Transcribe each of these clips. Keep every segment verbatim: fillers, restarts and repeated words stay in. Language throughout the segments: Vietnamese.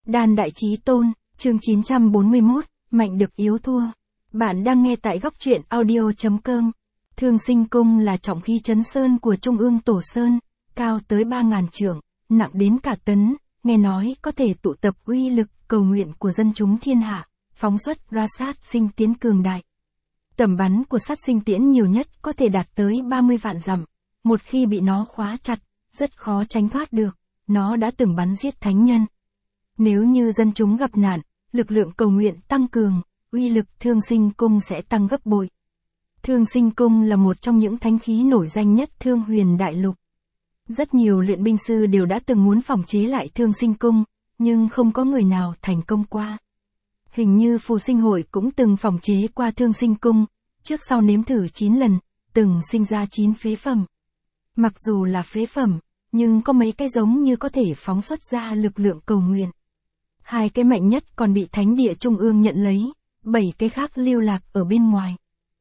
Đan Đại Chí Tôn, chương chín trăm bốn mươi mốt, mạnh được yếu thua. Bạn đang nghe tại góc truyện audio chấm com. Thương Sinh Cung là trọng khí trấn sơn của Trung ương Tổ Sơn, cao tới ba ngàn trượng, nặng đến cả tấn, nghe nói có thể tụ tập uy lực cầu nguyện của dân chúng thiên hạ, phóng xuất ra sát sinh tiến cường đại. Tầm bắn của sát sinh tiễn nhiều nhất có thể đạt tới ba mươi vạn dặm, một khi bị nó khóa chặt, rất khó tránh thoát được, nó đã từng bắn giết thánh nhân. Nếu như dân chúng gặp nạn, lực lượng cầu nguyện tăng cường, uy lực Thương Sinh Cung sẽ tăng gấp bội. Thương Sinh Cung là một trong những thánh khí nổi danh nhất Thương Huyền Đại Lục. Rất nhiều luyện binh sư đều đã từng muốn phòng chế lại Thương Sinh Cung, nhưng không có người nào thành công qua. Hình như Phù Sinh Hội cũng từng phòng chế qua Thương Sinh Cung, trước sau nếm thử chín lần, từng sinh ra chín phế phẩm. Mặc dù là phế phẩm, nhưng có mấy cái giống như có thể phóng xuất ra lực lượng cầu nguyện. Hai cái mạnh nhất còn bị Thánh địa Trung ương nhận lấy, bảy cái khác lưu lạc ở bên ngoài.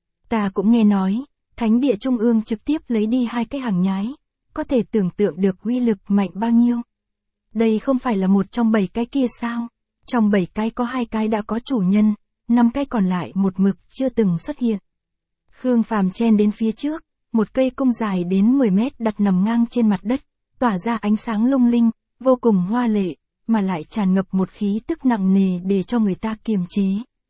Ta cũng nghe nói, Thánh địa Trung ương trực tiếp lấy đi hai cái hàng nhái, có thể tưởng tượng được uy lực mạnh bao nhiêu. Đây không phải là một trong bảy cái kia sao? Trong bảy cái có hai cái đã có chủ nhân, năm cái còn lại một mực chưa từng xuất hiện. Khương Phàm chen đến phía trước, một cây cung dài đến mười mét đặt nằm ngang trên mặt đất, tỏa ra ánh sáng lung linh, vô cùng hoa lệ, mà lại tràn ngập một khí tức nặng nề để cho người ta kiềm chế.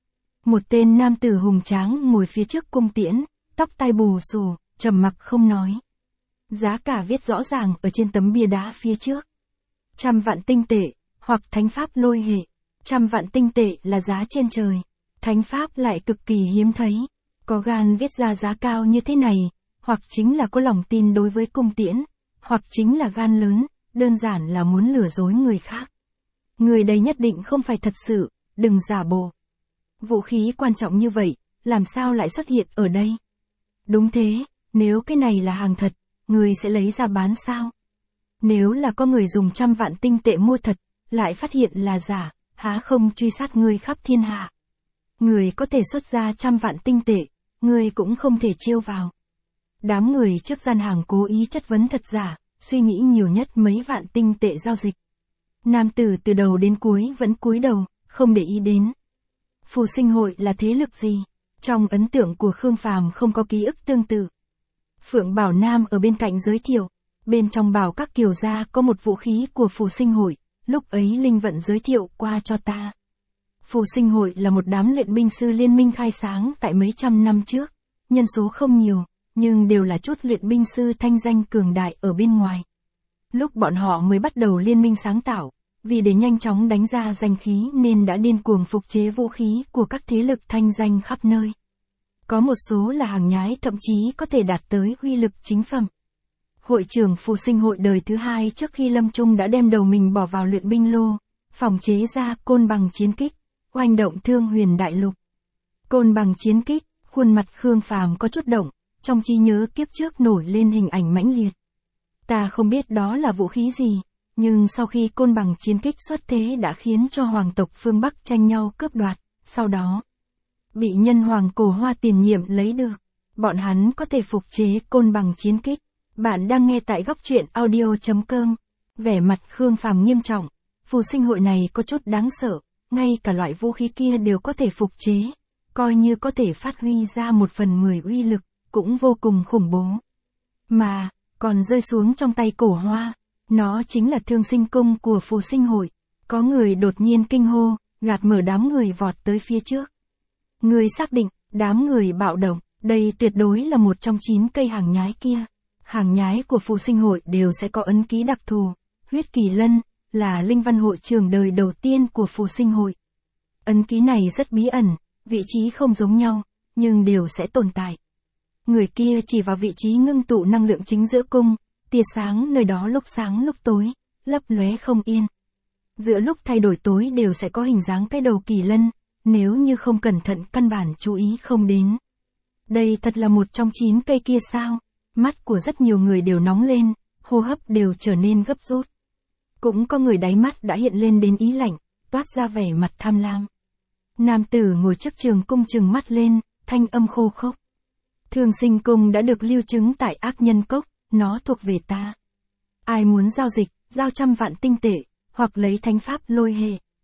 Một tên nam tử hùng tráng ngồi phía trước cung tiễn, tóc tai bù xù, trầm mặc không nói. Giá cả viết rõ ràng ở trên tấm bia đá phía trước. Trăm vạn tinh tệ, hoặc thánh pháp lôi hệ. Trăm vạn tinh tệ là giá trên trời. Thánh pháp lại cực kỳ hiếm thấy. Có gan viết ra giá cao như thế này, hoặc chính là có lòng tin đối với cung tiễn, hoặc chính là gan lớn, đơn giản là muốn lừa dối người khác. Người đây nhất định không phải thật sự, đừng giả bộ. Vũ khí quan trọng như vậy, làm sao lại xuất hiện ở đây? Đúng thế, nếu cái này là hàng thật, người sẽ lấy ra bán sao? Nếu là có người dùng trăm vạn tinh tệ mua thật, lại phát hiện là giả, há không truy sát người khắp thiên hạ? Người có thể xuất ra trăm vạn tinh tệ, người cũng không thể chiêu vào. Đám người trước gian hàng cố ý chất vấn thật giả, suy nghĩ nhiều nhất mấy vạn tinh tệ giao dịch. Nam tử từ đầu đến cuối vẫn cúi đầu, không để ý đến. Phù Sinh Hội là thế lực gì? Trong ấn tượng của Khương Phàm không có ký ức tương tự. Phượng Bảo Nam ở bên cạnh giới thiệu, bên trong bảo các kiều gia có một vũ khí của Phù Sinh Hội, lúc ấy Linh Vận giới thiệu qua cho ta. Phù Sinh Hội là một đám luyện binh sư liên minh khai sáng tại mấy trăm năm trước, nhân số không nhiều, nhưng đều là chút luyện binh sư thanh danh cường đại ở bên ngoài. Lúc bọn họ mới bắt đầu liên minh sáng tạo, vì để nhanh chóng đánh ra danh khí nên đã điên cuồng phục chế vũ khí của các thế lực thanh danh khắp nơi. Có một số là hàng nhái thậm chí có thể đạt tới uy lực chính phẩm. Hội trưởng Phù Sinh Hội đời thứ hai trước khi lâm chung đã đem đầu mình bỏ vào luyện binh lô, phòng chế ra côn bằng chiến kích, oanh động Thương Huyền Đại Lục. Côn bằng chiến kích, khuôn mặt Khương Phàm có chút động, trong trí nhớ kiếp trước nổi lên hình ảnh mãnh liệt. Ta không biết đó là vũ khí gì, nhưng sau khi côn bằng chiến kích xuất thế đã khiến cho hoàng tộc phương Bắc tranh nhau cướp đoạt, sau đó bị nhân hoàng Cổ Hoa tiền nhiệm lấy được. Bọn hắn có thể phục chế côn bằng chiến kích. Bạn đang nghe tại góc truyện audio chấm com. Vẻ mặt Khương Phàm nghiêm trọng, Phù Sinh Hội này có chút đáng sợ, ngay cả loại vũ khí kia đều có thể phục chế, coi như có thể phát huy ra một phần mười uy lực, cũng vô cùng khủng bố. Mà, còn rơi xuống trong tay Cổ Hoa, nó chính là Thương Sinh Cung của Phù Sinh Hội. Có người đột nhiên kinh hô, gạt mở đám người vọt tới phía trước. Người xác định, đám người bạo động, đây tuyệt đối là một trong chín cây hàng nhái kia. Hàng nhái của Phù Sinh Hội đều sẽ có ấn ký đặc thù. Huyết Kỳ Lân là linh văn hội trưởng đời đầu tiên của Phù Sinh Hội. Ấn ký này rất bí ẩn, vị trí không giống nhau, nhưng đều sẽ tồn tại. Người kia chỉ vào vị trí ngưng tụ năng lượng chính giữa cung, tia sáng nơi đó lúc sáng lúc tối, lấp lóe không yên. Giữa lúc thay đổi tối đều sẽ có hình dáng cái đầu kỳ lân, nếu như không cẩn thận căn bản chú ý không đến. Đây thật là một trong chín cây kia sao? Mắt của rất nhiều người đều nóng lên, hô hấp đều trở nên gấp rút. Cũng có người đáy mắt đã hiện lên đến ý lạnh, toát ra vẻ mặt tham lam. Nam tử ngồi trước trường cung trừng mắt lên, thanh âm khô khốc. Thương Sinh Cung đã được lưu chứng tại Ác Nhân Cốc, nó thuộc về ta. Ai muốn giao dịch, giao trăm vạn tinh tệ, hoặc lấy thánh pháp lôi hệ.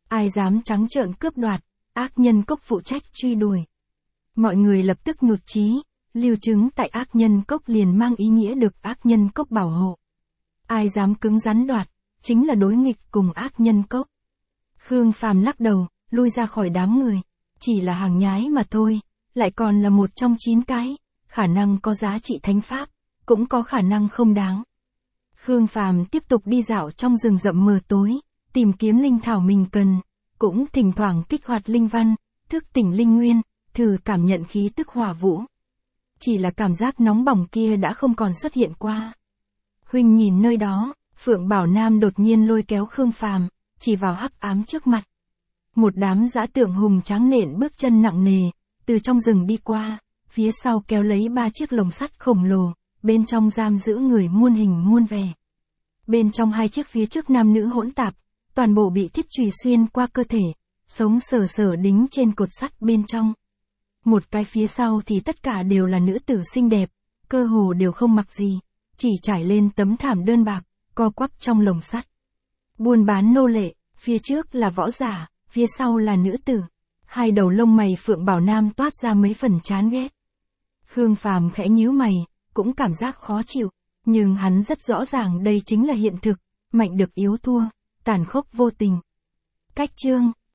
ai dám trắng trợn cướp đoạt, ác nhân cốc phụ trách truy đuổi. Mọi người lập tức nhụt chí, lưu chứng tại ác nhân cốc liền mang ý nghĩa được ác nhân cốc bảo hộ. Ai dám cứng rắn đoạt, chính là đối nghịch cùng ác nhân cốc. Khương Phàm lắc đầu, lui ra khỏi đám người, chỉ là hàng nhái mà thôi, lại còn là một trong chín cái, khả năng có giá trị thánh pháp, cũng có khả năng không đáng. Khương Phàm tiếp tục đi dạo trong rừng rậm mờ tối, tìm kiếm linh thảo mình cần, cũng thỉnh thoảng kích hoạt linh văn, thức tỉnh linh nguyên, thử cảm nhận khí tức hỏa vũ. Chỉ là cảm giác nóng bỏng kia đã không còn xuất hiện qua. Huynh nhìn nơi đó, Phượng Bảo Nam đột nhiên lôi kéo Khương Phàm, chỉ vào hắc ám trước mặt. Một đám dã tượng hùng tráng nện bước chân nặng nề, từ trong rừng đi qua, phía sau kéo lấy ba chiếc lồng sắt khổng lồ, bên trong giam giữ người muôn hình muôn vẻ. Bên trong hai chiếc phía trước nam nữ hỗn tạp, toàn bộ bị thiết chùy xuyên qua cơ thể, sống sờ sờ đính trên cột sắt bên trong. Một cái phía sau thì tất cả đều là nữ tử xinh đẹp, cơ hồ đều không mặc gì, chỉ trải lên tấm thảm đơn bạc, co quắp trong lồng sắt. Buôn bán nô lệ, phía trước là võ giả, phía sau là nữ tử. Hai đầu lông mày Phượng Bảo Nam toát ra mấy phần chán ghét. Khương Phàm khẽ nhíu mày, cũng cảm giác khó chịu, nhưng hắn rất rõ ràng đây chính là hiện thực, mạnh được yếu thua, tàn khốc vô tình. Cách chương